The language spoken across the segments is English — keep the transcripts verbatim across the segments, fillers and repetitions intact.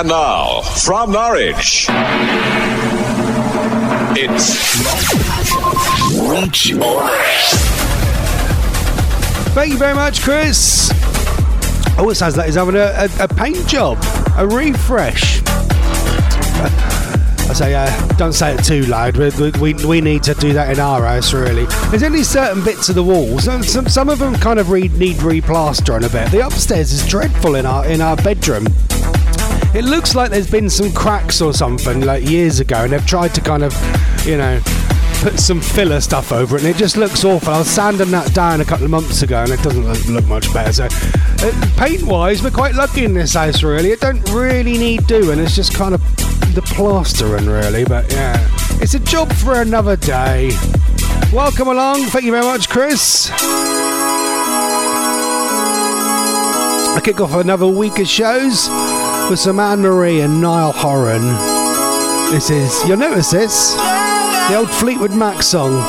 And now, from Norwich, it's Reach Order. Thank you very much, Chris. Oh, it sounds like he's having a, a, a paint job, a refresh. I say, uh, don't say it too loud. We, we we need to do that in our house, really. There's only certain bits of the walls. Some some, some of them kind of re- need replastering a bit. The upstairs is dreadful in our in our bedroom. It looks like there's been some cracks or something like years ago, and they've tried to kind of, you know, put some filler stuff over it, and it just looks awful. I was sanding that down a couple of months ago, and it doesn't look, look much better. So, uh, paint-wise, we're quite lucky in this house, really. It don't really need doing. It's just kind of the plastering, really. But yeah, it's a job for another day. Welcome along. Thank you very much, Chris. I kick off another week of shows with some Anne-Marie and Niall Horan. This is, you'll notice this, the old Fleetwood Mac song.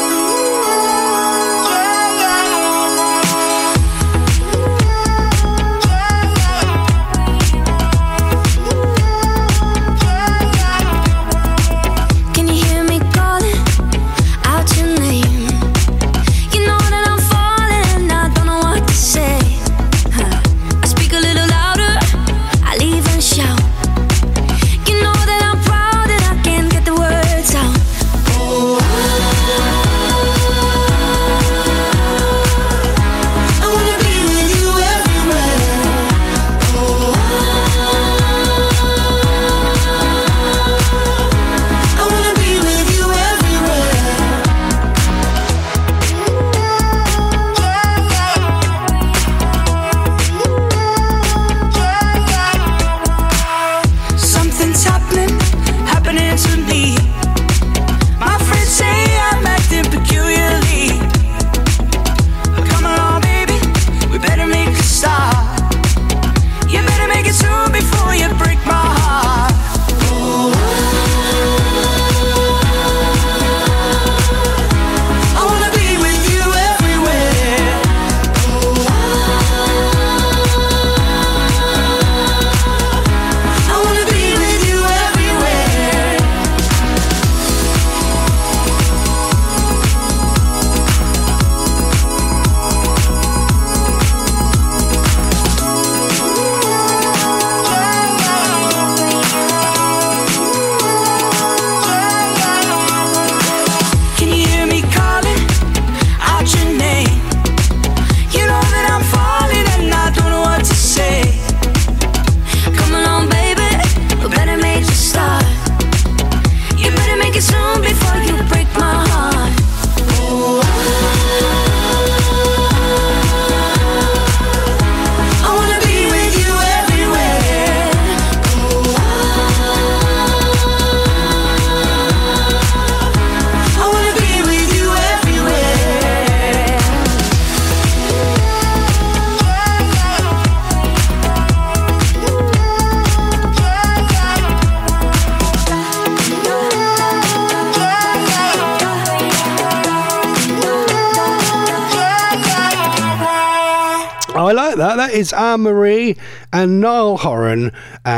That is Anne-Marie and Niall Horan,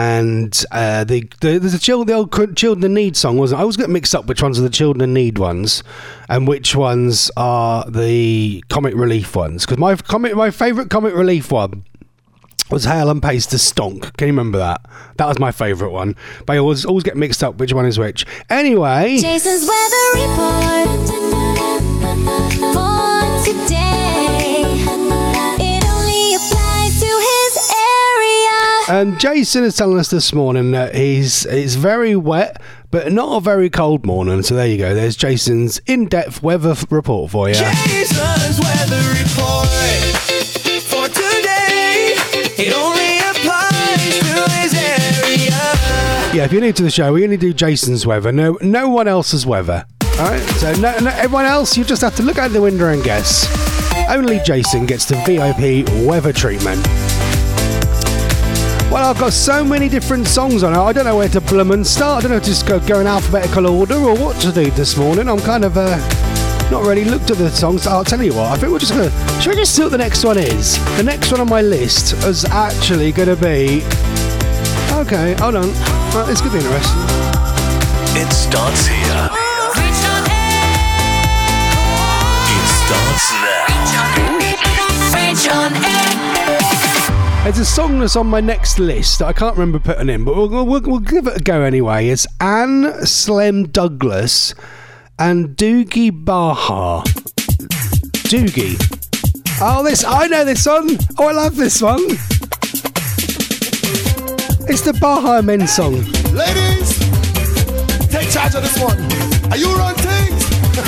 and uh, the, the there's a child, the old Children in Need song, wasn't it? I always get mixed up which ones are the Children in Need ones and which ones are the Comic Relief ones. Because my comic, my favourite Comic Relief one was Hale and Pace to Stonk. Can you remember that? That was my favourite one. But I always always get mixed up which one is which. Anyway, Jason's weather report for today. And Jason is telling us this morning that he's it's very wet, but not a very cold morning. So there you go. There's Jason's in-depth weather f- report for you. Jason's weather report for today. It only applies to his area. Yeah, if you're new to the show, we only do Jason's weather. No, no one else's weather. All right. So no, no, everyone else, you just have to look out the window and guess. Only Jason gets the V I P weather treatment. Well, I've got so many different songs on it. I don't know where to bloomin' start. I don't know if to just go, go in alphabetical order or what to do this morning. I'm kind of uh, not really looked at the songs. I'll tell you what. I think we're just going to... Should we just see what the next one is? The next one on my list is actually going to be... Oh, Okay, hold on. Right, this could be interesting. It starts here. It starts now. Reach on air. There's a song that's on my next list that I can't remember putting in, but we'll, we'll, we'll give it a go anyway. It's Anne Slim Douglas and Doogie Baha. Doogie. Oh, this, I know this one. Oh, I love this one. It's the Baha Men song. Ladies, take charge of this one. Are you run things?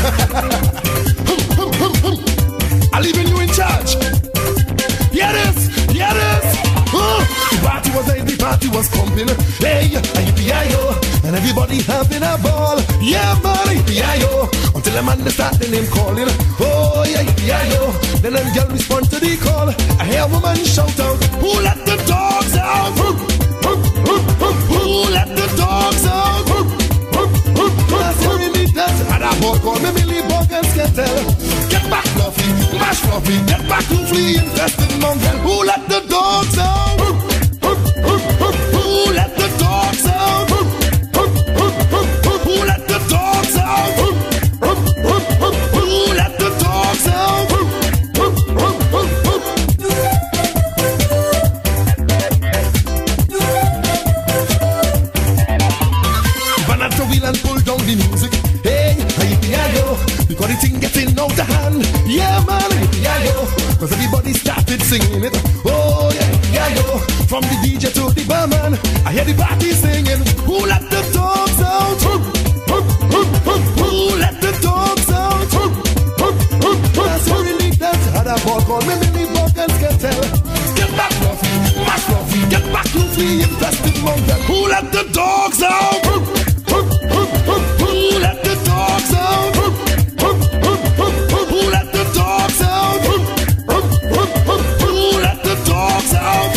I'm leaving you in charge. Hear this, hear this. Uh, the party was nice, the party was pumping. Hey, yippee-yi-yo, and everybody having a ball. Yeah, man, yippee-yi-yo, until the man they start the name calling. Oh, yeah, yippee-yi-yo. Then them girl respond to the call. I hear a woman shout out, who let the dogs out? Who let the dogs out? That's how we meet that. And I bought call me Millie Bug and Skettle. Get back, Fluffy, mash Fluffy. Get back to flea infested mongrel. Who let the dogs out? Who let the dogs out? Who let the dogs out? Who let the dogs out? And pull down the music. Hey, yippee-yi-yo, because the thing getting out of hand. Yeah, man, yippee-yi-yo, cause everybody started singing it. Oh, yeah, yippee-yi-yo, from the D J to the barman, I hear the party singing. Who let the dogs out? Who let the dogs out? That's how we need that. Had a ball called me Millie Bug and Skettle. Get back, Fluffy, mash Fluffy. Get back to flea infested mongrel. Who let the dogs out? Who let the dogs out? Who let the dogs out? Who let the dogs out?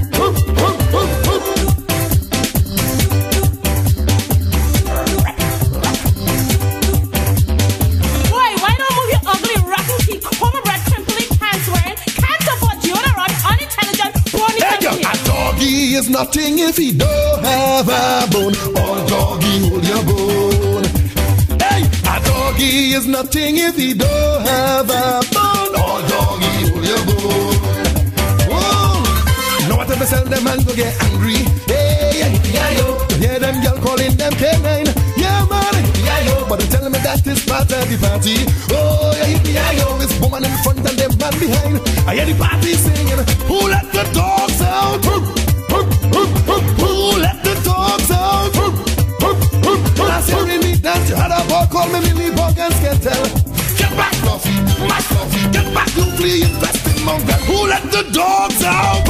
Boy, why don't move your ugly, rotten teeth, cornbread, pimply, pants wearing, can't afford deodorant, unintelligent, bony Hey, girl, a doggy is nothing if he don't have a bone. All doggy hold your bone. Hey, a doggy is nothing if he don't have a bone. All doggy hold your bone. Whoa, no whatever sell them and go get angry. Hey, yippee-yi-yo, you hear them girl calling them K nine. Yeah, man, yippee-yi-yo, but they tell me that is part of the party. Oh, yeah, yippee-yi-yo, it's woman in front and them man behind. I hear the party singing. Who let the dogs out? Who let the dogs out? Last year we meet that you had a ball called me Millie Bug and Skettle. Get back, Fluffy, mash Fluffy. Get back, you flea infested mongrel. Who let the dogs out?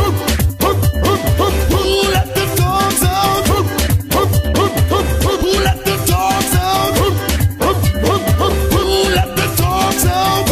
Who let the dogs out? Who let the dogs out? Who let the dogs out?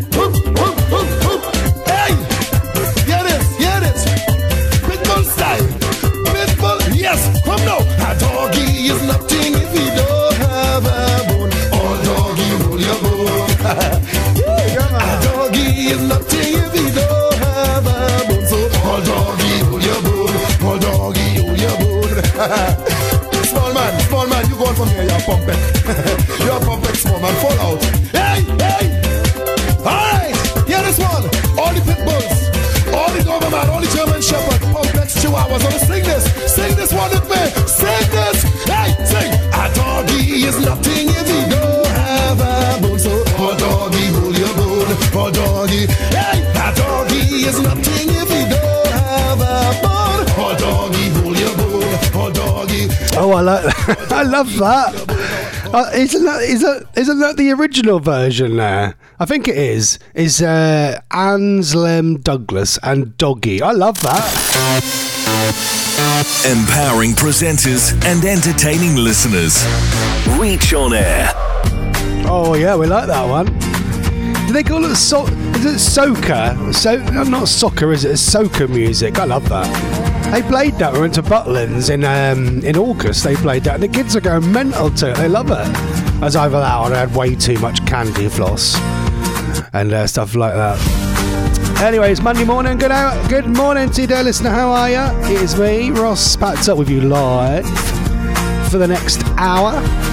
Hey, hear this, hear this. Pitbull style, Pitbull, yes, come now. A doggy is nothing if he don't have a bone. All doggy hold your bone. A doggy is nothing if he don't have a bone. So all doggy hold your bone. All doggy hold your bone. Small man, small man, you go on from here, you're pumping. You're pumping, small man, fall out. Hey, hey. Alright, hear this one. All the pit bulls, all the Doberman, all the German Shepherd, complex Chihuahuas. Wanna sing this? Sing this one with me. Sing this. Hey, sing. A doggy is nothing if he don't have a bone. So, all doggy, hold your bone. All doggy. Hey, a doggy is nothing if he don't have a bone. All doggy, hold your bone. All doggy. Oh, I like that. I love that. Uh, isn't that isn't isn't that the original version there? I think it is. Is uh, Anne Slim Douglas and Doggy. I love that. Empowering presenters and entertaining listeners. Reach on air. Oh yeah, we like that one. Do they call it so? Is it soca? So not soccer, is it? It's soca music. I love that. They played that. We went to Butlins in um, in August. They played that, and the kids are going mental to it. They love it. As I've allowed, I had way too much candy floss and uh, stuff like that. Anyway, it's Monday morning. Good out. Good morning to you, dear listener. How are you? It is me, Ross, packed up with you live for the next hour.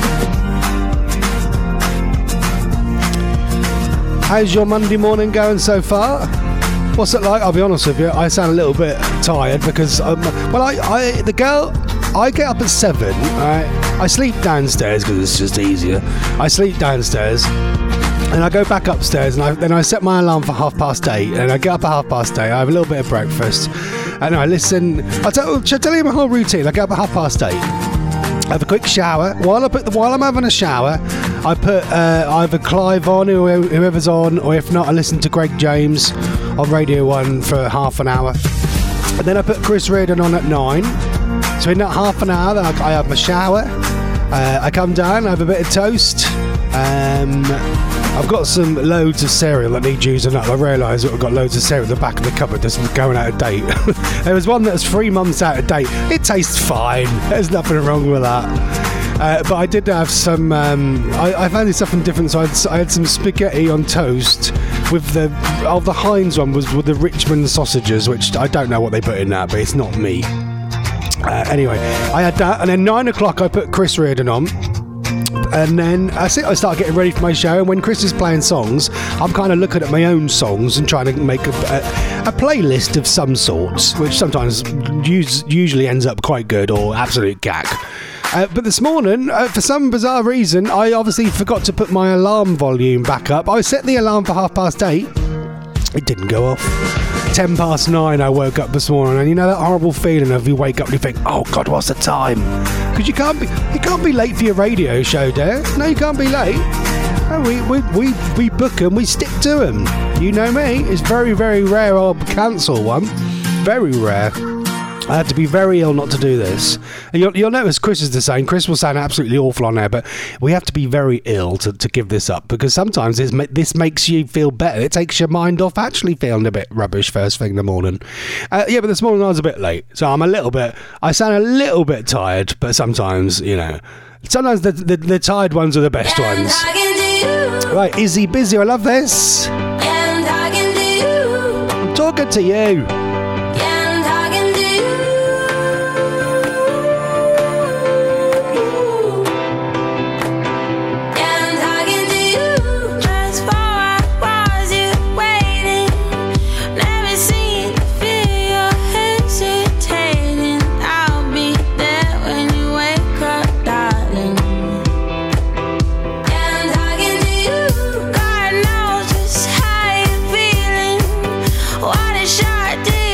How's your Monday morning going so far? What's it like? I'll be honest with you, I sound a little bit tired because, um, well, I, I, the girl, I get up at seven, right? I sleep downstairs because it's just easier. I sleep downstairs. And I go back upstairs, and I, then I set my alarm for half past eight, and I get up at half past eight, I have a little bit of breakfast, and I listen. I'll tell, shall I tell you my whole routine? I get up at half past eight, I have a quick shower. While I put the, while I'm having a shower, I put uh, either Clive on, or whoever's on, or if not, I listen to Greg James on Radio One for half an hour, and then I put Chris Reardon on at nine. So in that half an hour, I, I have my shower. Uh, I come down, I have a bit of toast. Um, I've got some loads of cereal that needs using up. I realise that I've got loads of cereal in the back of the cupboard that's going out of date. There was one that's three months out of date. It tastes fine. There's nothing wrong with that. Uh, but I did have some. Um, I, I found something different. So I had, I had some spaghetti on toast with the. Oh, the Heinz one was with the Richmond sausages, which I don't know what they put in that, but it's not me. Uh, anyway, I had that, and then nine o'clock I put Chris Reardon on. And then I I start getting ready for my show, and when Chris is playing songs, I'm kind of looking at my own songs and trying to make a, a, a playlist of some sorts, which sometimes use, usually ends up quite good or absolute gack. Uh, but this morning, uh, for some bizarre reason, I obviously forgot to put my alarm volume back up. I set the alarm for half past eight. It didn't go off. Ten past nine I woke up this morning, and you know that horrible feeling of you wake up and you think, oh God, what's the time? Because you can't be you can't be late for your radio show, dear. No, you can't be late. No, we, we, we, we book them, we stick to them. You know me, it's very, very rare I'll cancel one. Very rare. I had to be very ill not to do this. And you'll, you'll notice Chris is the same. Chris will sound absolutely awful on there, but we have to be very ill to, to give this up, because sometimes it's, this makes you feel better. It takes your mind off actually feeling a bit rubbish first thing in the morning. Uh, yeah, but this morning I was a bit late, so I'm a little bit, I sound a little bit tired, but sometimes, you know, sometimes the, the, the tired ones are the best ones. Right, Izzy Busy, I love this. And I can do. I'm talking to you. Shot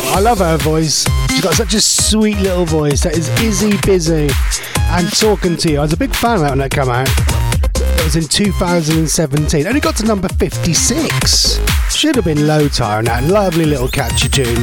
I love her voice. She's got such a sweet little voice that is Izzy Busy and Talking to You. I was a big fan of that when that came out. It was in two thousand seventeen. Only got to number fifty-six. Should have been low tire on that lovely little catchy tune.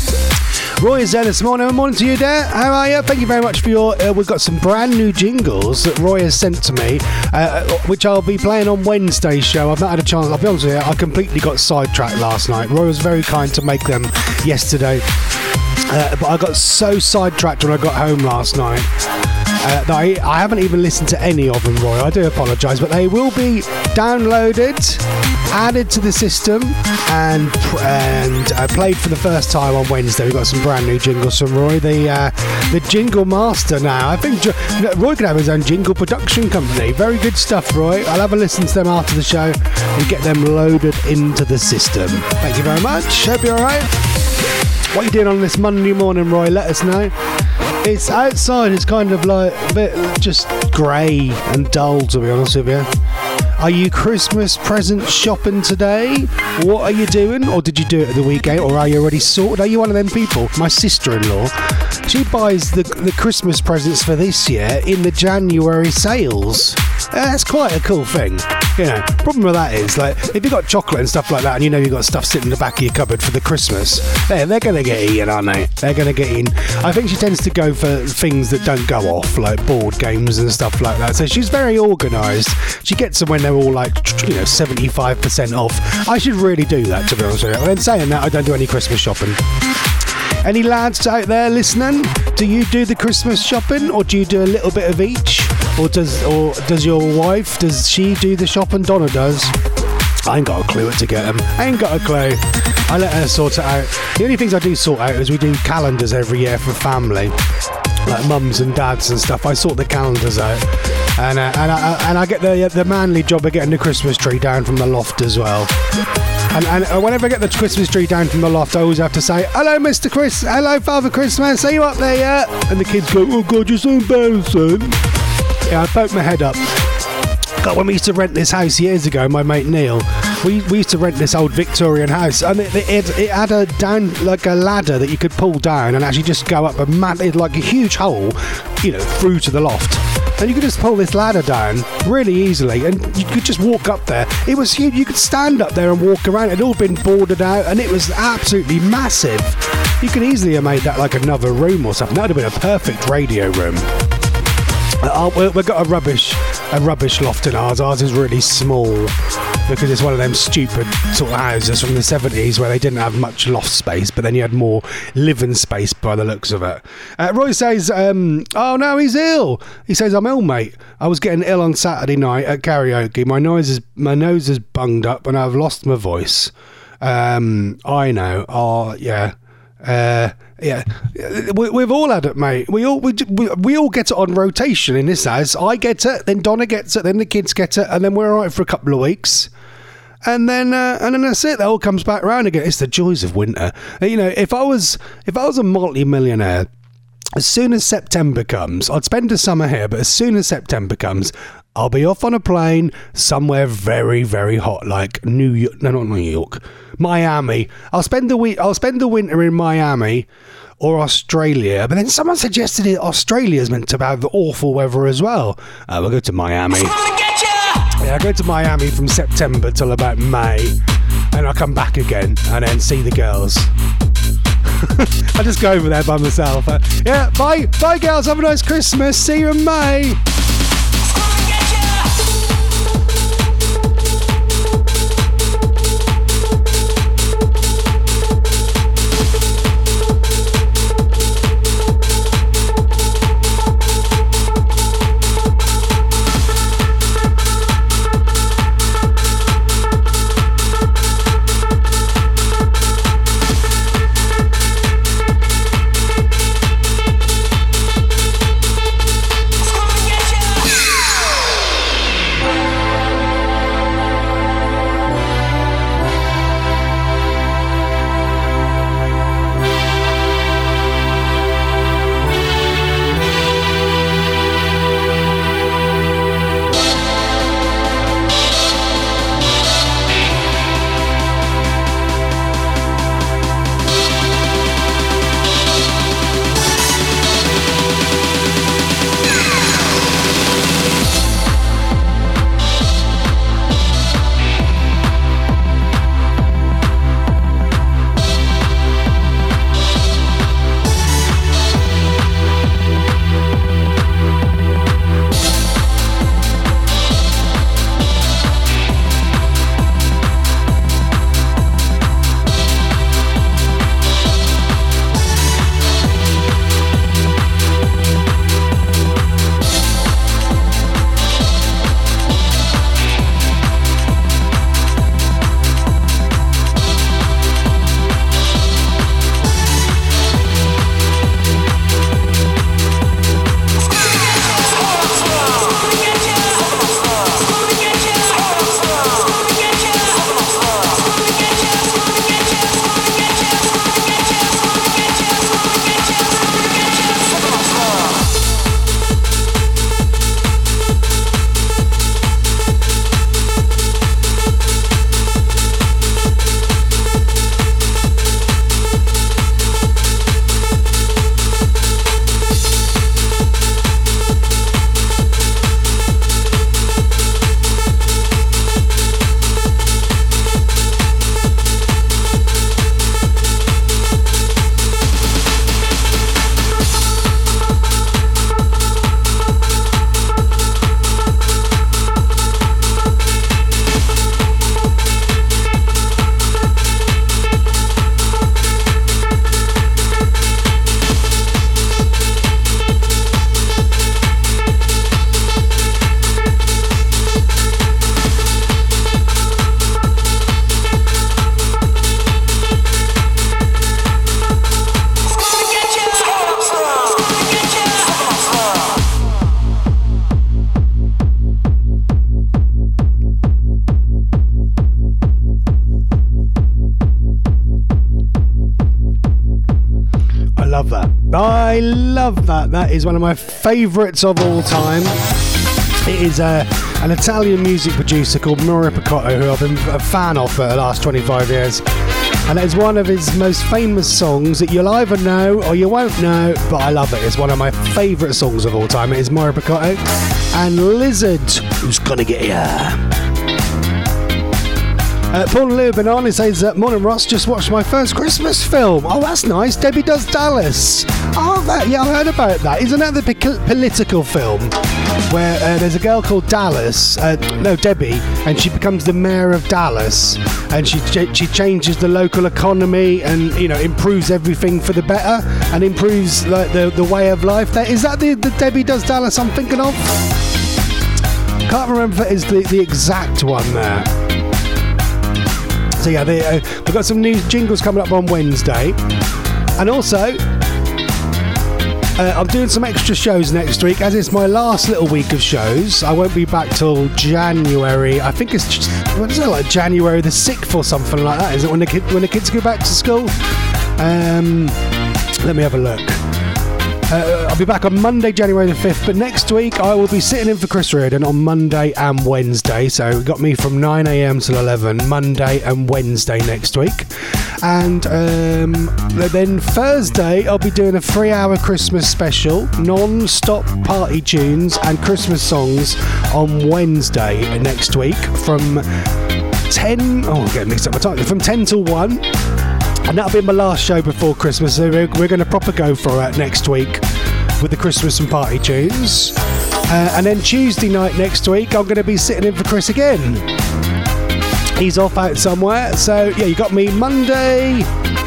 Roy is there this morning. Good morning to you there. How are you? Thank you very much for your... Uh, we've got some brand new jingles that Roy has sent to me, uh, which I'll be playing on Wednesday's show. I've not had a chance. I'll be honest with you, I completely got sidetracked last night. Roy was very kind to make them yesterday. Uh, but I got so sidetracked when I got home last night. Uh, that I, I haven't even listened to any of them, Roy. I do apologise, but they will be downloaded, added to the system, and and uh, played for the first time on Wednesday. We've got some brand new jingles from Roy, the uh, the jingle master now. I think Roy could have his own jingle production company. Very good stuff, Roy. I'll have a listen to them after the show and get them loaded into the system. Thank you very much. Hope you're all right. What are you doing on this Monday morning, Roy? Let us know. It's outside, it's kind of like a bit just grey and dull, to be honest with you. Are you Christmas present shopping today? What are you doing? Or did you do it at the weekend? Or are you already sorted? Are you one of them people? My sister-in-law, she buys the, the Christmas presents for this year in the January sales. Uh, that's quite a cool thing. You know, problem with that is, like, if you've got chocolate and stuff like that and you know you've got stuff sitting in the back of your cupboard for the Christmas, they're, they're going to get eaten, aren't they? They're going to get eaten. I think she tends to go for things that don't go off, like board games and stuff like that. So she's very organised. She gets them when they're all, like, you know, seventy-five percent off. I should really do that, to be honest with you. And saying that, I don't do any Christmas shopping. Any lads out there listening? Do you do the Christmas shopping, or do you do a little bit of each? Or does or does your wife, does she do the shopping? Donna does. I ain't got a clue what to get them. I ain't got a clue. I let her sort it out. The only things I do sort out is we do calendars every year for family, like mums and dads and stuff. I sort the calendars out, and uh, and I and I get the the manly job of getting the Christmas tree down from the loft as well. And, and whenever I get the Christmas tree down from the loft, I always have to say, "Hello, Mister Chris. Hello, Father Christmas. Are you up there yet?" And the kids go, "Oh God, you're so embarrassing." Yeah, I poke my head up. God, when we used to rent this house years ago, my mate Neil, we, we used to rent this old Victorian house, and it, it, it had a down like a ladder that you could pull down and actually just go up a mad, like a huge hole, you know, through to the loft. And you could just pull this ladder down really easily, and you could just walk up there. It was huge. You could stand up there and walk around. It had all been boarded out, and it was absolutely massive. You could easily have made that like another room or something. That would have been a perfect radio room. Uh, we've got a rubbish, a rubbish loft in ours. Ours is really small because it's one of them stupid sort of houses from the seventies where they didn't have much loft space, but then you had more living space by the looks of it. Uh, Roy says, um, "Oh no, he's ill." He says, "I'm ill, mate. I was getting ill on Saturday night at karaoke. My nose is my nose is bunged up, and I've lost my voice." Um, I know. Oh yeah. Uh, yeah, we, we've all had it, mate. We all we, we we all get it on rotation in this house. I get it, then Donna gets it, then the kids get it, and then we're alright for a couple of weeks, and then uh, and then that's it. That all comes back around again. It's the joys of winter. You know, if I was if I was a multi-millionaire, as soon as September comes, I'd spend the summer here, but as soon as September comes, I'll be off on a plane somewhere very, very hot, like New York. No, not New York. Miami. I'll spend the week. I'll spend the winter in Miami or Australia. But then someone suggested it. Australia's meant to have awful weather as well. Uh, we'll go to Miami. Yeah, I go to Miami from September till about May, and I'll come back again and then see the girls. I just go over there by myself. Uh, yeah, bye, bye, girls. Have a nice Christmas. See you in May. Get ya! I love that. That is one of my favourites of all time. It is uh, an Italian music producer called Mauro Picotto, who I've been a fan of for the last twenty-five years. And it is one of his most famous songs that you'll either know or you won't know, but I love it. It's one of my favourite songs of all time. It is Mauro Picotto and Lizard, Who's Gonna Get Ya? Uh, Paul Lubin on, he says, uh, Morning Ross, just watched my first Christmas film. Oh, that's nice. Debbie Does Dallas. Oh, that, yeah, I heard about that. Isn't that the p- political film where uh, there's a girl called Dallas, uh, no, Debbie, and she becomes the mayor of Dallas, and she ch- she changes the local economy and, you know, improves everything for the better and improves like the, the way of life there. Is that the, the Debbie Does Dallas I'm thinking of? Can't remember if it is the, the exact one there. So yeah, they, uh, we've got some new jingles coming up on Wednesday, and also uh, I'm doing some extra shows next week, as it's my last little week of shows. I won't be back till January. I think it's just, what is it, like January the sixth or something like that? Is it when the kid, when the kids go back to school? Um, let me have a look. Uh, I'll be back on Monday, January the fifth, but next week I will be sitting in for Chris Reardon on Monday and Wednesday. So you got me from nine a.m. till eleven, Monday and Wednesday next week. And um, then Thursday I'll be doing a three-hour Christmas special, non-stop party tunes and Christmas songs on Wednesday next week from ten... Oh, I'm getting mixed up my time. From ten till one. And that'll be my last show before Christmas, so we're, we're going to proper go for it next week with the Christmas and party tunes. Uh, and then Tuesday night next week, I'm going to be sitting in for Chris again. He's off out somewhere, so yeah, you got me Monday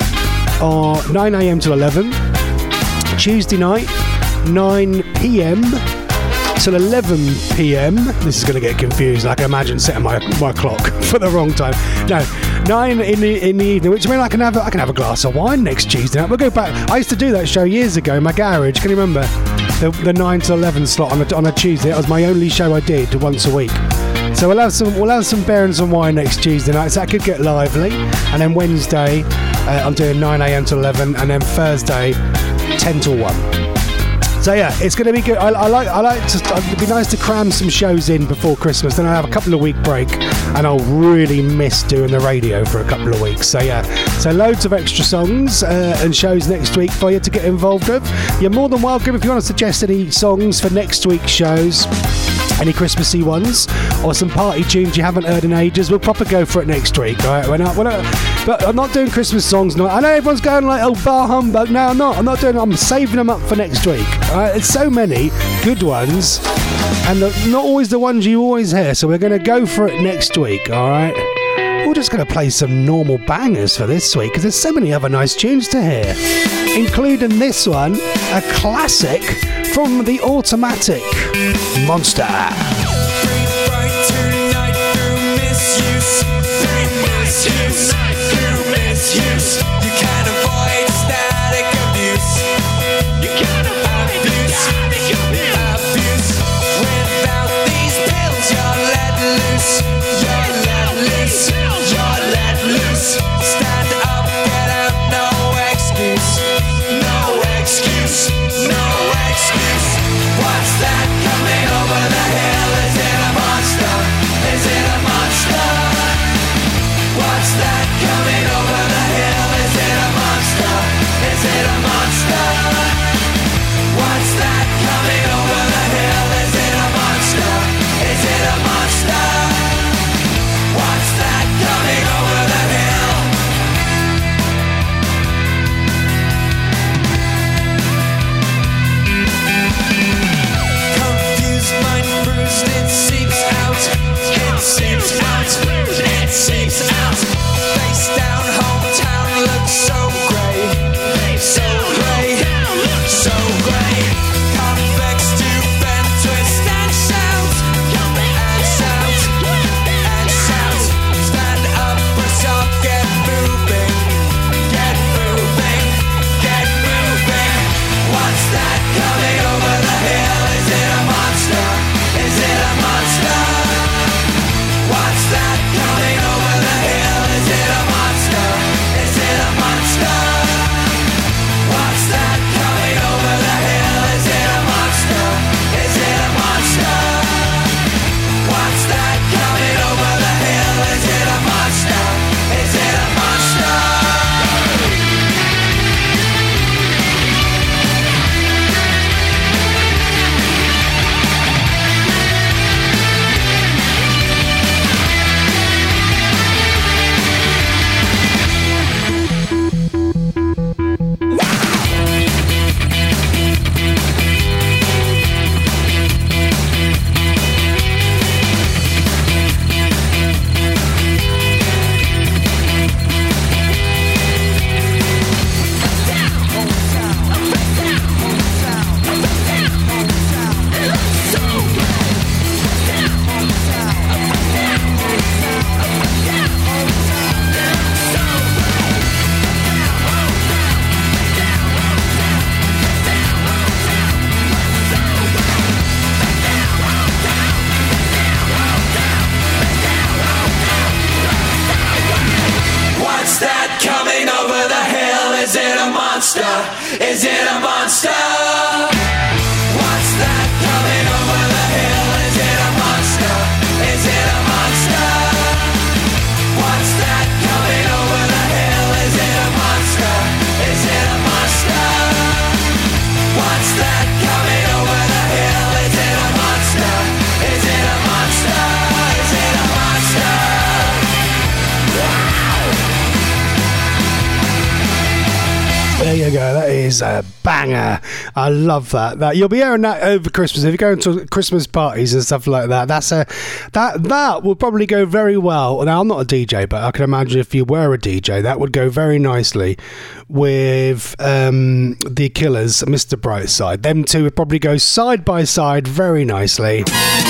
or nine a.m. to eleven. Tuesday night, nine p.m. till eleven p.m. This is going to get confused. I can imagine setting my, my clock for the wrong time. No, nine in the in the evening, which means I can have a, I can have a glass of wine next Tuesday night. We'll go back. I used to do that show years ago in my garage. Can you remember the, the nine to eleven slot on a, on a Tuesday? That was my only show I did once a week. So we'll have some we'll have some beer and some wine next Tuesday night. So that could get lively. And then Wednesday, uh, I'm doing nine a.m. to eleven, and then Thursday, ten till one. So yeah, it's going to be good. I, I like. I like to. It'd be nice to cram some shows in before Christmas. Then I'll have a couple of week break, and I'll really miss doing the radio for a couple of weeks. So yeah, so loads of extra songs uh, and shows next week for you to get involved with. You're more than welcome if you want to suggest any songs for next week's shows. Any Christmassy ones or some party tunes you haven't heard in ages, we'll proper go for it next week. All right, we're not, we're not, but I'm not doing Christmas songs. No, I know everyone's going like, oh, bar humbug. No, I'm not. I'm not doing. I'm saving them up for next week. All right, it's so many good ones, and the, not always the ones you always hear. So we're going to go for it next week. All right. We're just going to play some normal bangers for this week because there's so many other nice tunes to hear, including this one, a classic from the Automatic, Monster. Stand up, get out, no excuse, no excuse, no excuse. What's that coming over the hill? monster? What's that coming over the hill? Is it a monster? Is it a monster? What's that coming over the hill? Is it a monster? Is it a monster? What's that coming over the hill? Is it a monster? Is it a monster? Is it a monster? There you go. That is a banger. I love that. That you'll be hearing that over Christmas if you're going to Christmas parties and stuff like that. That's a that that will probably go very well. Now I'm not a D J, but I can imagine if you were a D J, that would go very nicely with um, the Killers, Mister Brightside. Them two would probably go side by side very nicely.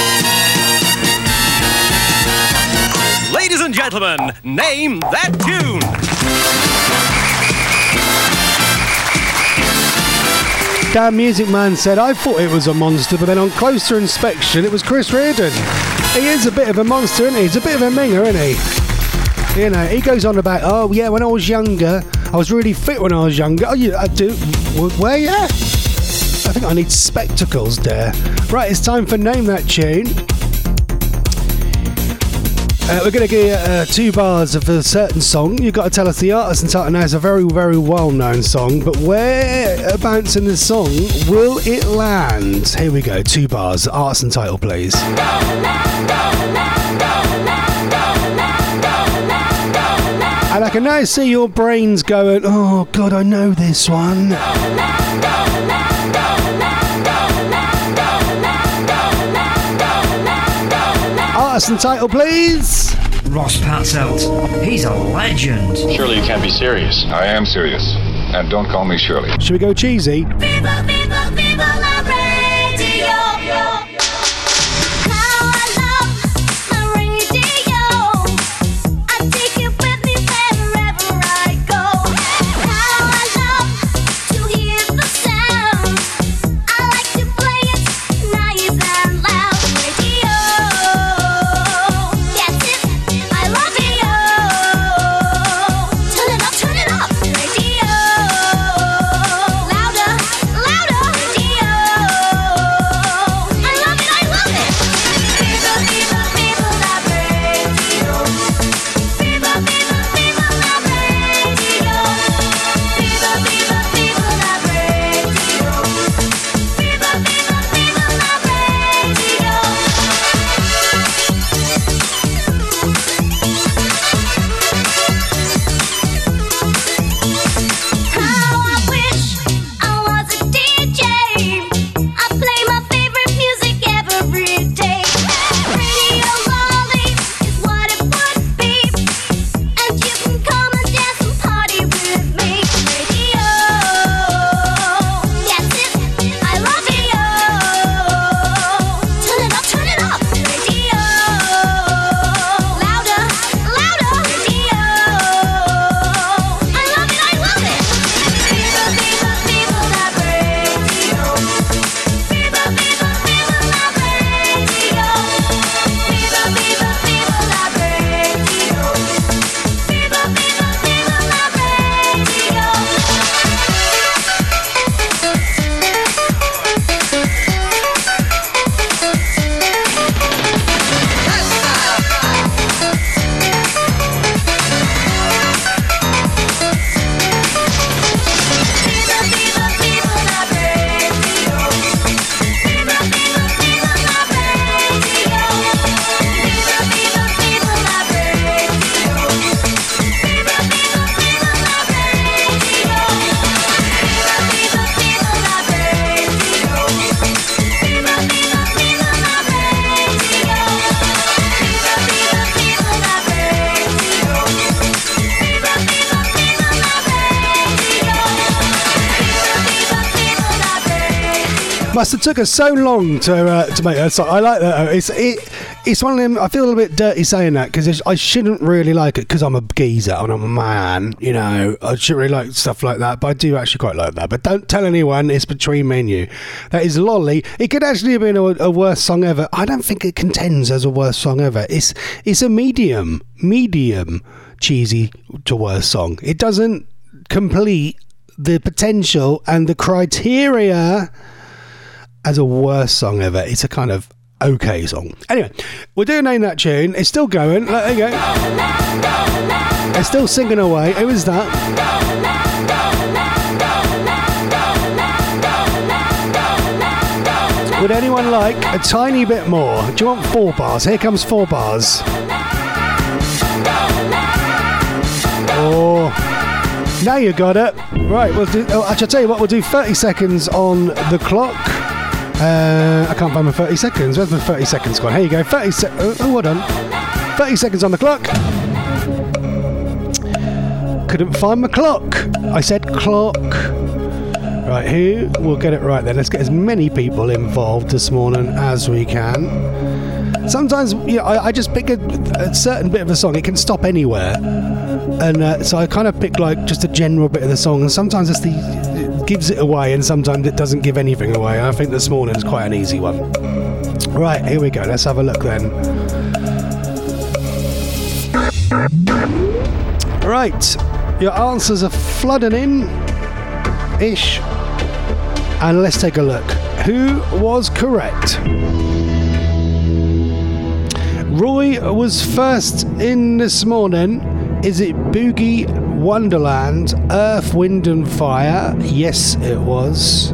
Ladies and gentlemen, name that tune. Dan Music Man said, I thought it was a monster, but then on closer inspection, it was Chris Reardon. He is a bit of a monster, isn't he? He's a bit of a minger, isn't he? You know, he goes on about, oh, yeah, when I was younger, I was really fit when I was younger. Oh, yeah, I do. Where, yeah? I think I need spectacles there. Right, it's time for Name That Tune. Uh, we're going to give you uh, two bars of a certain song. You've got to tell us the artist and title. Now, it's a very, very well-known song, but whereabouts in the song will it land? Here we go, two bars. Artist and title, please. And I can now see your brains going, oh, God, I know this one. Artist and title, please. Ross Patzelt. He's a legend. Surely you can't be serious. I am serious. And don't call me Shirley. Should we go cheesy? Viva, viva, viva la radio. How I love my radio. I take it with me wherever I go. How I love to hear the sound. I like to play it nice and loud. Radio. Yes, it. I love radio. Turn it up, turn it up. Radio. Louder, louder. Radio. I love it, I love it. Viva, viva, viva la radio. Viva, viva, viva la radio. Viva, viva, viva la radio. Viva, viva, viva la radio. How I wish I was a D J. I play my favorite music every day. Radio Lolly is what it would be, and you can come and dance and party with me. Radio, yes it, I love radio. Turn it up, turn it up. Radio, louder, louder. Radio, I love it, I love it. Viva, viva, viva la radio. Viva, viva, viva la radio. Viva, viva, viva la radio. Viva, viva, viva la radio. Viva, viva, viva la radio. Viva, viva, viva la radio. Viva, viva, viva la radio. Viva, viva, viva la radio. Viva, viva, viva la radio. Viva, viva, viva la radio. Viva, viva, viva la radio. Viva, viva, viva la radio. Must have took us so long to uh, to make that song. I like that. It's it. It's one of them. I feel a little bit dirty saying that because I shouldn't really like it because I'm a geezer and I'm a man. You know, I shouldn't really like stuff like that, but I do actually quite like that. But don't tell anyone. It's between me and you. That is Lolly. It could actually have been a, a worst song ever. I don't think it contends as a worst song ever. It's it's a medium, medium cheesy to worst song. It doesn't complete the potential and the criteria as a worst song ever. It's a kind of okay song. Anyway, we're doing Name That Tune. It's still going. There you go. They're still singing away. Who is that? Would anyone like a tiny bit more? Do you want four bars? Here comes four bars. Oh, now you got it. Right, we'll do. Oh, actually, I'll tell you what. We'll do thirty seconds on the clock. Uh, I can't find my thirty seconds. Where's my thirty seconds gone? Here you go. thirty se- oh, oh, well done. thirty seconds on the clock. Couldn't find my clock. I said clock. Right, who will get it right then? Let's get as many people involved this morning as we can. Sometimes, you know, I, I just pick a, a certain bit of a song. It can stop anywhere. And uh, so I kind of pick like just a general bit of the song. And sometimes it's the, it gives it away and sometimes it doesn't give anything away. I think this morning is quite an easy one. Right, here we go. Let's have a look then. Right, your answers are flooding in. Ish. And let's take a look. Who was correct? Roy was first in this morning. Is it Boogie Wonderland, Earth, Wind and Fire? Yes, it was.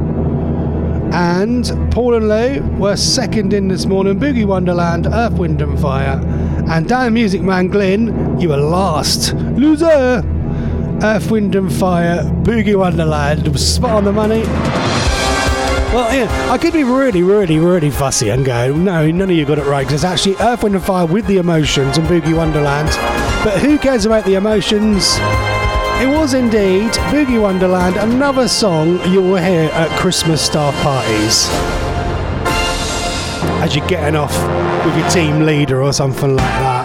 And Paul and Lou were second in this morning. Boogie Wonderland, Earth, Wind and Fire. And Dan Music Man Glyn, you were last. Loser! Earth, Wind and Fire, Boogie Wonderland was spot on the money. Well, yeah, I could be really, really, really fussy and go, no, none of you got it right, because it's actually Earth, Wind and Fire with the Emotions and Boogie Wonderland. But who cares about the emotions? It was indeed Boogie Wonderland, another song you will hear at Christmas staff parties. As you're getting off with your team leader or something like that.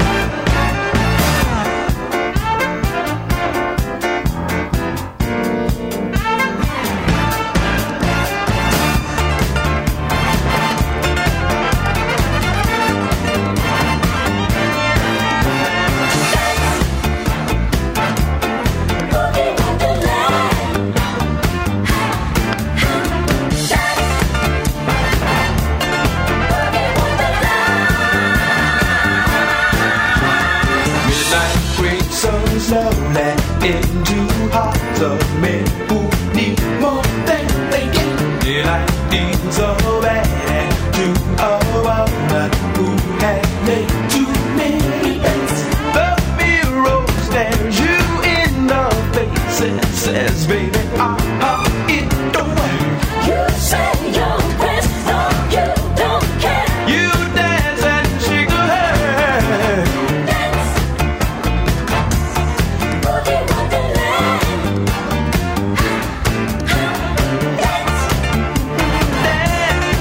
Dance.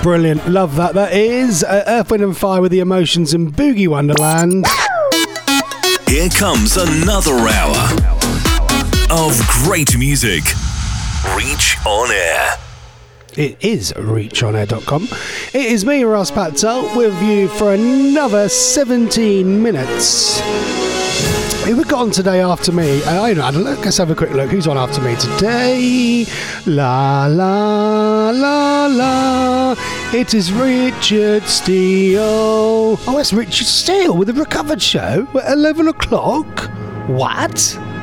Brilliant. Love that. That is uh, Earth, Wind and Fire with the Emotions in Boogie Wonderland. Here comes another hour of great music. Reach on Air. It is reach on air dot com. It is me, Ross Patel, with you for another seventeen minutes. Who we got on today after me? Uh, I don't know. Let's have a quick look. Who's on after me today? La la la la. It is Richard Steele. Oh, it's Richard Steele with a recovered show at eleven o'clock. What?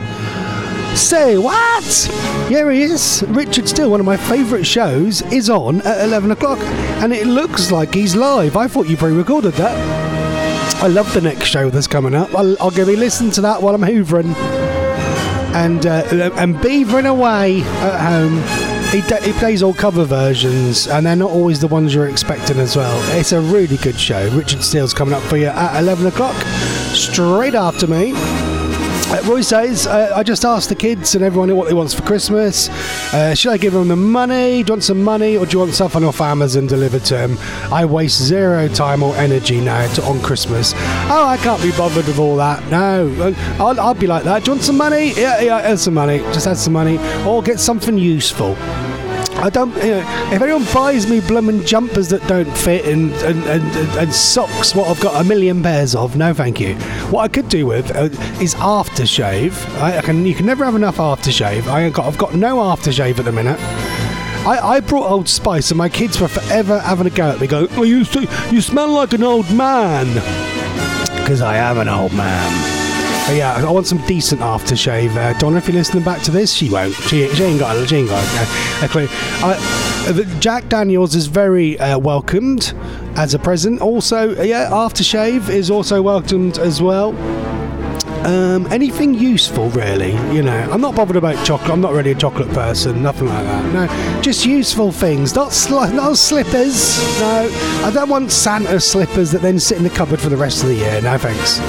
Say what? Here he is. Richard Steele, one of my favourite shows, is on at eleven o'clock, and it looks like he's live. I thought you pre-recorded that. I love the next show that's coming up. I'll, I'll give you a listen to that while I'm hoovering and uh, and beavering away at home. He, de- he plays all cover versions, and they're not always the ones you're expecting as well. It's a really good show. Richard Steele's coming up for you at eleven o'clock, straight after me. Uh, Roy says, uh, I just asked the kids and everyone what they want for Christmas. Uh, should I give them the money? Do you want some money, or do you want something off Amazon delivered to them? I waste zero time or energy now to, on Christmas. Oh, I can't be bothered with all that. No, I'll, I'll be like that. Do you want some money? Yeah, yeah, here's some money. Just add some money. Or get something useful. I don't, you know, if anyone buys me bloomin' jumpers that don't fit and, and, and, and socks what I've got a million pairs of, no thank you. What I could do with uh, is aftershave. I, I can, you can never have enough aftershave. I got, I've got no aftershave at the minute. I, I brought Old Spice and my kids were forever having a go at me, going, oh, you, you smell like an old man. Because I am an old man. But yeah, I want some decent aftershave. Uh, Donna, if you're listening back to this, she won't. She, she ain't got, she ain't got a, a clue. Uh, Jack Daniels is very uh, welcomed as a present. Also, uh, yeah, aftershave is also welcomed as well. Um, anything useful, really, you know. I'm not bothered about chocolate. I'm not really a chocolate person. Nothing like that. No, just useful things. Not sli- not slippers. No, I don't want Santa slippers that then sit in the cupboard for the rest of the year. No, thanks.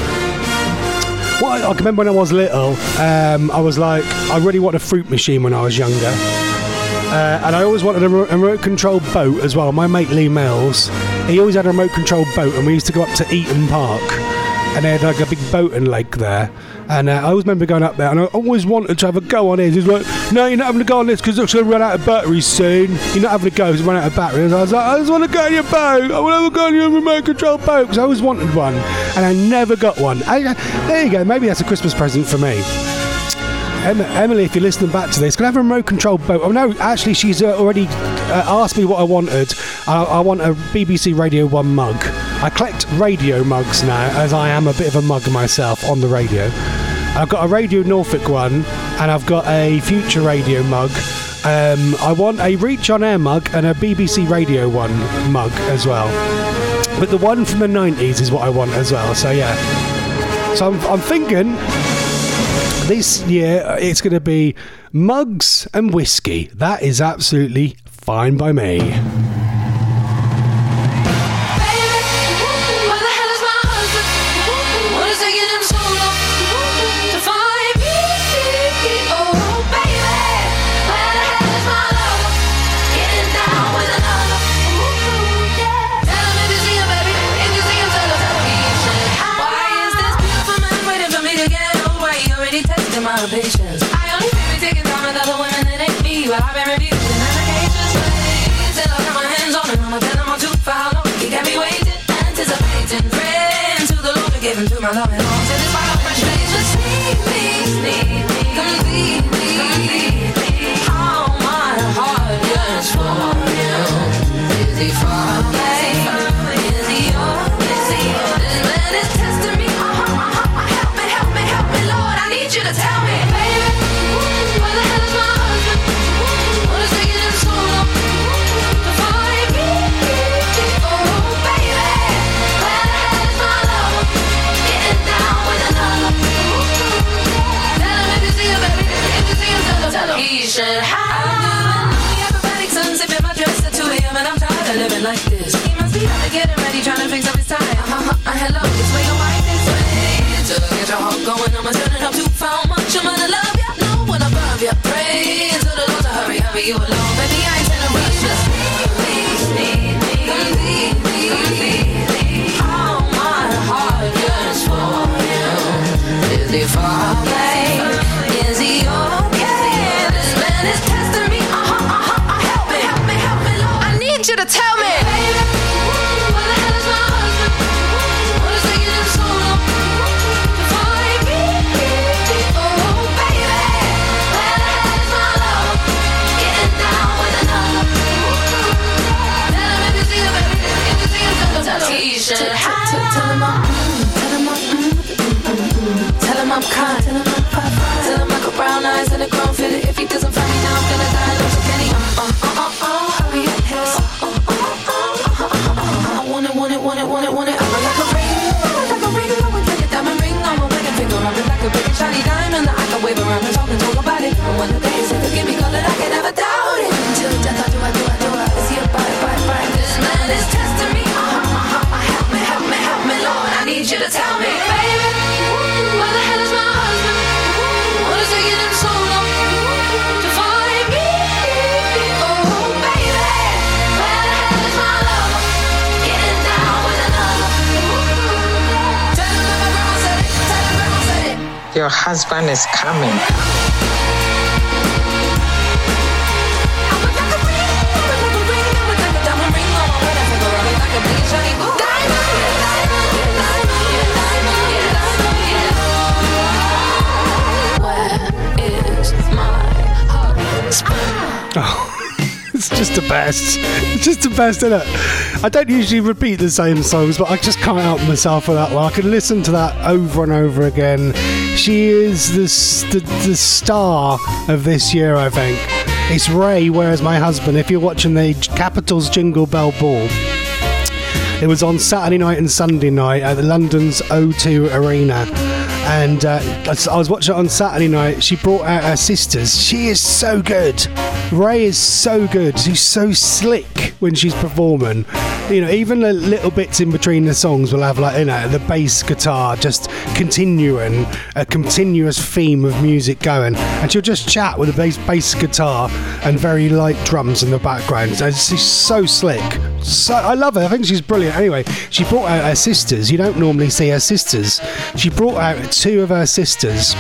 Well, I can remember when I was little, um, I was like, I really wanted a fruit machine when I was younger. Uh, and I always wanted a remote control boat as well. My mate Lee Mills, he always had a remote control boat, and we used to go up to Eaton Park. And they had like a big boating lake there. And uh, I always remember going up there, and I always wanted to have a go on it. He's like, no, you're not having to go on this because it's going to run out of batteries soon. You're not having to go because it's run out of batteries. I was like, I just want to go on your boat. I want to have a go on your remote control boat, because I always wanted one, and I never got one. I, there you go. Maybe that's a Christmas present for me. Em- Emily, if you're listening back to this, can I have a remote control boat? Oh no, actually, she's uh, already uh, asked me what I wanted. I, I want a B B C Radio one mug. I collect radio mugs now, as I am a bit of a mug myself on the radio. I've got a Radio Norfolk one, and I've got a Future Radio mug. Um, I want a Reach on Air mug and a B B C Radio one mug as well. But the one from the nineties is what I want as well. So yeah. So I'm, I'm thinking this year it's going to be mugs and whiskey. That is absolutely fine by me. My patience. I only feel taking time with other women that ain't me, but I've been refusing medications. Till I got my hands on him, I'ma tell him I'm too for how long. He got me waiting, anticipating, praying to the Lord to give him to my love and all. To this wild frustration, sneak me, sneak me, complete me, complete me. How my heart yearns for you. Is he far away? Is he yours? Is he yours? This man is testing me. Help me, help me, help me, Lord. I need you to tell me, baby, where the hell is my husband? What is taking him so long to find me? Oh, baby, where the hell is my lover? Getting down with another. Tell him if you see him, baby, if you see him, tell him, tell him. He should have the acrobatic sunset in my dress at two a.m. and I'm tired of living like this. He must be out to getting ready, trying to fix up his tie. Uh-huh, uh, hello, it's where your wife is. To get your heart going, I'ma turn it up to how much I'm gonna love ya. No one above ya. Pray to the Lord to hurry, hurry you along. Baby, I ain't in a rush. Just need me, need me, leave me. All my heart yearns for him. Is he far away? Is he okay? This man is testing me. Uh-huh, uh-huh, uh, help me, help me, help me, Lord. I need you to tell me. Baby, where the hell is my husband? What is taking him so long to find me? Oh, baby, where the hell is my love? Getting down with another. Tell him if you see him, if you see him, tell him, tell him. He should have. Tell him I'm, tell him I'm, tell him I'm kind. Tell him I'm pop, tell him I got brown eyes and a grown fit. If he doesn't find me now, I'm gonna die. Lose a penny. Uh, uh, uh, uh, hurry up, yes. Uh, uh, uh, uh, uh, uh, I want it, want it, want it, want it, want it. I'm like a ring, like a ring. I would take a diamond ring on my wedding finger. I'm like a big shiny diamond that I can wave around and talk and talk about it. And when the day is here, give me color, I can never doubt it. Until death, I do, I do, I do. I see a bite, bite, bite. This man is testing me. Uh, uh, uh, uh, help me, help me, help me, Lord. I need you to tell me, baby, where the hell is my husband? What is taking him so long to find me? Oh, baby, where the hell is my lover? Getting down with another. Tell him that my grandma said it. Tell him grandma said it. Your husband is coming. I would like a ring, I would like a ring, I would like a diamond ring on my wedding finger. I would like a big shiny diamond, yeah, diamond, yeah, diamond, yeah, diamond, yeah, diamond, yeah. Where is my husband? Oh, it's just the best. It's just the best, isn't it? I don't usually repeat the same songs, but I just can't help myself with that one. I can listen to that over and over again. She is the, s- the, the star of this year, I think. It's Ray, Where's My Husband? If you're watching the Capitals Jingle Bell Ball, it was on Saturday night and Sunday night at the London's O two Arena. And uh, I was watching it on Saturday night. She brought out her sisters. She is so good. Ray is so good. She's so slick when she's performing. You know, even the little bits in between the songs will have, like, you know, the bass guitar just continuing, a continuous theme of music going. And she'll just chat with a bass, bass guitar and very light drums in the background. So she's so slick. So I love her. I think she's brilliant. Anyway, she brought out her sisters. You don't normally see her sisters. She brought out two of her sisters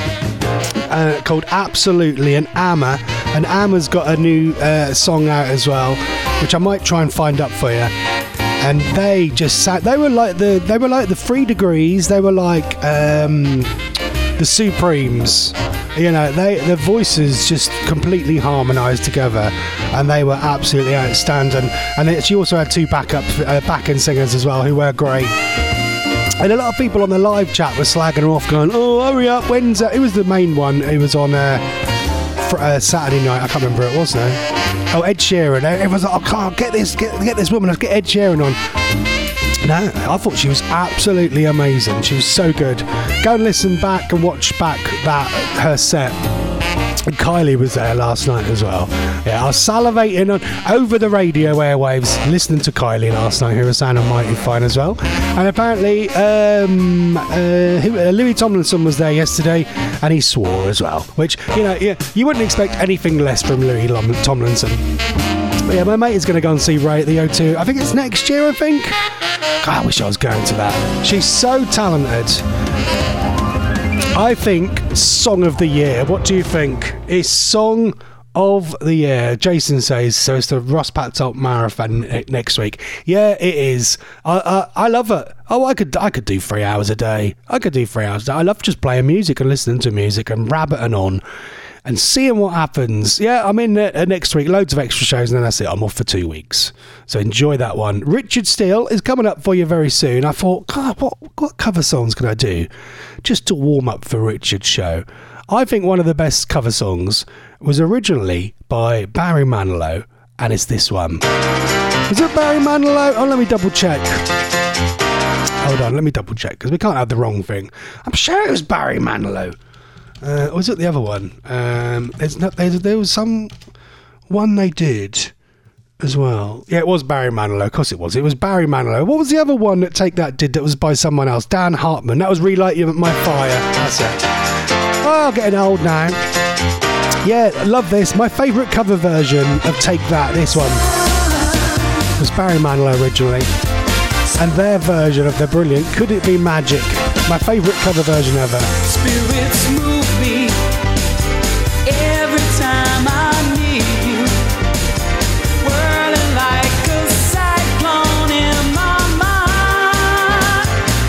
uh, called Absolutely and Amma. And Amma's got a new uh, song out as well, which I might try and find up for you. And they just sat. They were like the. They were like the Three Degrees. They were like um, the Supremes. You know, they their voices just completely harmonised together, and they were absolutely outstanding. And it, she also had two backup uh, backing singers as well, who were great. And a lot of people on the live chat were slagging her off, going, "Oh, hurry up! When's that?" It was the main one. It was on uh, fr- uh, Saturday night. I can't remember who it was now. Oh, Ed Sheeran. Everyone's like, "I can't get this. Get, get this woman. Let's get Ed Sheeran on." No, I thought she was absolutely amazing. She was so good. Go and listen back and watch back that her set. And Kylie was there last night as well. Yeah, I was salivating on over the radio airwaves listening to Kylie last night, who was sounding mighty fine as well. And apparently, um, uh, who, uh, Louis Tomlinson was there yesterday, and he swore as well. Which, you know, yeah, you wouldn't expect anything less from Louis Lom- Tomlinson. But yeah, my mate is going to go and see Ray at the O two. I think it's next year, I think. God, I wish I was going to that. She's so talented. I think Song of the Year. What do you think? It's Song of the Year. Jason says, so it's the Ross Patzelt Marathon next week. Yeah, it is. I, I I love it. Oh, I could I could do three hours a day. I could do three hours a day. I love just playing music and listening to music and rabbiting on and seeing what happens. Yeah, I'm in uh, next week. Loads of extra shows, and then that's it. I'm off for two weeks. So enjoy that one. Richard Steele is coming up for you very soon. I thought, God, what, what cover songs can I do just to warm up for Richard's show? I think one of the best cover songs was originally by Barry Manilow, and it's this one. Is it Barry Manilow? Oh, let me double check. Hold on, let me double check, because we can't have the wrong thing. I'm sure it was Barry Manilow. Uh, or was it the other one? Um, there's no, there, there was some one they did as well. Yeah, it was Barry Manilow. Of course it was. It was Barry Manilow. What was the other one that Take That did that was by someone else? Dan Hartman. That was Relight You My Fire. That's it. Oh, getting old now. Yeah, I love this. My favourite cover version of Take That, this one. was Barry Manilow originally. And their version of the brilliant Could It Be Magic? My favourite cover version ever. Spirits move me every time I need you, whirling like a cyclone in my mind.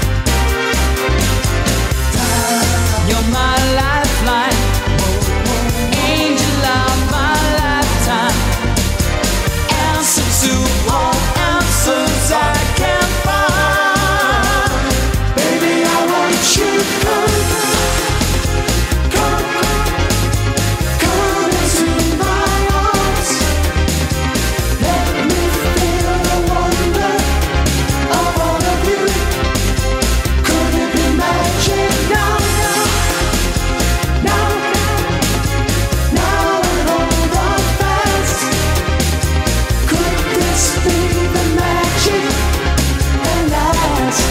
You're my lifeline, angel of my lifetime, answer to all answers I can find. Baby, I want you to come, come, come into my arms. Let me feel the wonder of all of you. Could it be magic now, now, now, now and hold on fast? Could this be the magic that lasts?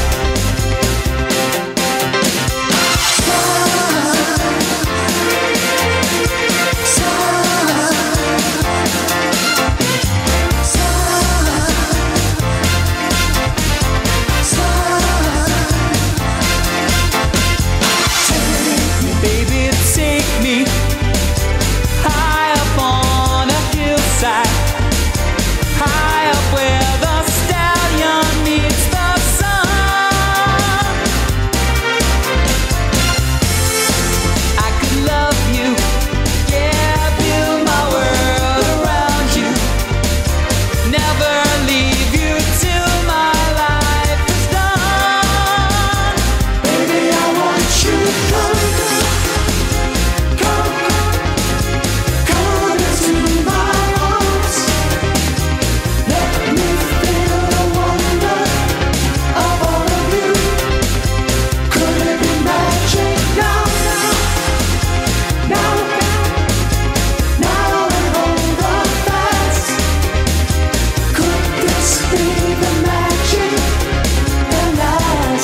Baby, take me high up on a hillside, high up where the stallion meets the sun. I could love you, yeah, build my world around you, never leave you till my life is done. Baby, I want you to come, come, come into my arms. Let me feel the wonder of all of you. Could it be magic now, now, now, now and hold on fast? Could this be the magic that lasts?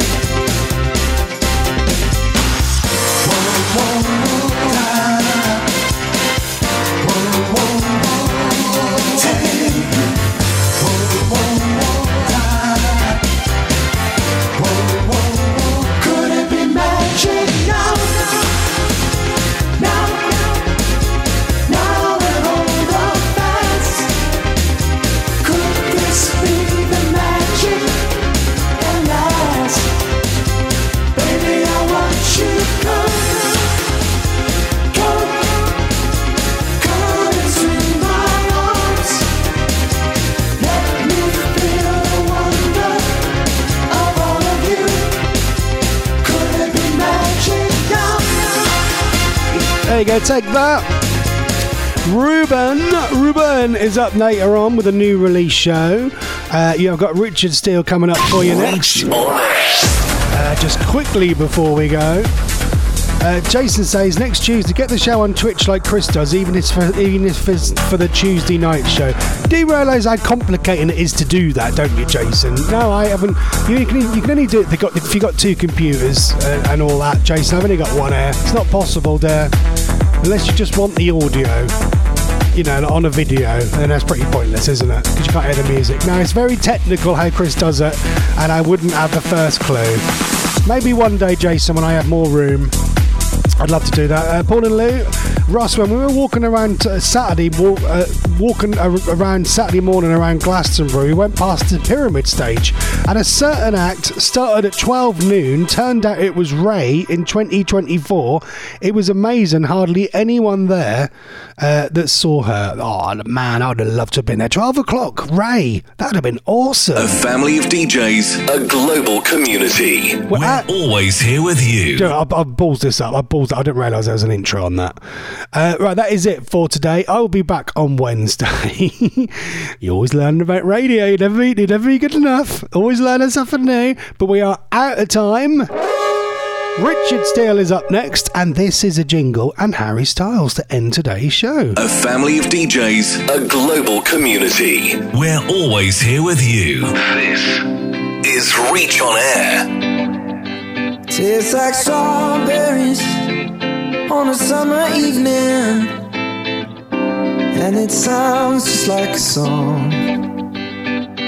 Could it be magic now, now, now and hold on fast? Could this be the magic that lasts? Baby, I want you to come, come, come into my arms. Let me feel the wonder of all of you. Could it be magic now? There you go, take that. Ruben, Ruben is up later on with a new release show. Uh, yeah, I've got Richard Steele coming up for you next. Reach on air. Uh, just quickly before we go, uh, Jason says next Tuesday get the show on Twitch like Chris does, even if for, even if it's for the Tuesday night show. Do you realise how complicated it is to do that, don't you, Jason? No, I haven't. You can, you can only do it if you've got, if you've got two computers uh, and all that, Jason. I've only got one here. It's not possible there, unless you just want the audio. You know, on a video, then that's pretty pointless, isn't it? Because you can't hear the music. Now, it's very technical how Chris does it, and I wouldn't have the first clue. Maybe one day, Jason, when I have more room, I'd love to do that. Uh, Paul and Lou, Ross, when we were walking around uh, Saturday, walk, uh, walking uh, around Saturday morning around Glastonbury, we went past the pyramid stage, and a certain act started at twelve noon. Turned out it was Ray in twenty twenty-four. It was amazing. Hardly anyone there uh, that saw her. Oh man, I would have loved to have been there. twelve o'clock, Ray. That would have been awesome. A family of D Js, a global community. Well, We're uh, always here with you. Dude, I've, I've ballsed this up. I've ballsed it. I didn't realise there was an intro on that. Uh, right, that is it for today. I will be back on Wednesday. You always learn about radio. You never, you never be good enough. Always learning something new. But we are out of time. Richard Steele is up next, and this is a jingle and Harry Styles to end today's show. A family of D Js, a global community. We're always here with you. This is Reach on Air. Tastes like strawberries on a summer evening, and it sounds just like a song.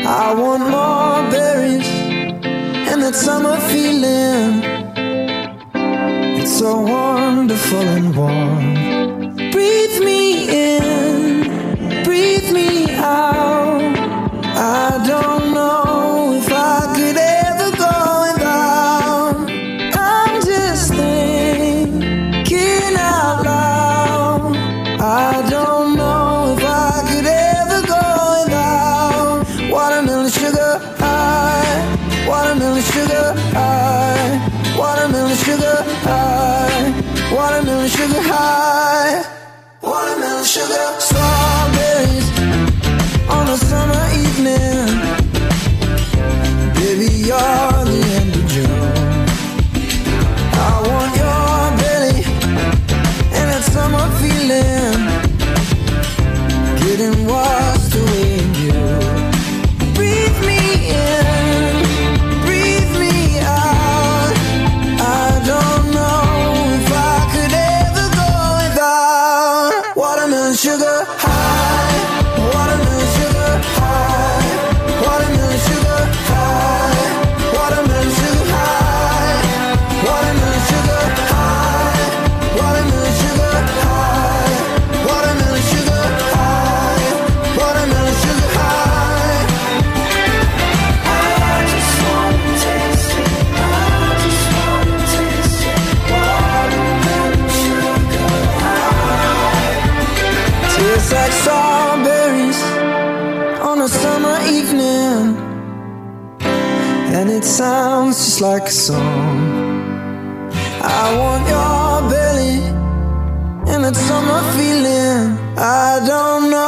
I want more berries and that summer feeling. It's so wonderful and warm. Breathe me in, breathe me out. I don't know if I could ever go without. I'm just thinking out loud. I don't know if I could ever go without. Watermelon sugar high, watermelon sugar high, watermelon sugar high, watermelon sugar high, watermelon sugar. Strawberries on a summer evening. Baby, you're the end of June. I want your belly and that summer feeling. Getting washed away in you. Breathe me in, breathe me out. I don't know if I could ever go without. Watermelon sugar high, watermelon sugar high, watermelon sugar high, watermelon sugar high, watermelon sugar high, watermelon sugar high, watermelon sugar high, watermelon sugar high. I just wanna taste it, I just wanna taste it, watermelon sugar high. Tastes like strawberries on a summer evening, and it sounds just like a song. I want your belly and that summer feeling. I don't know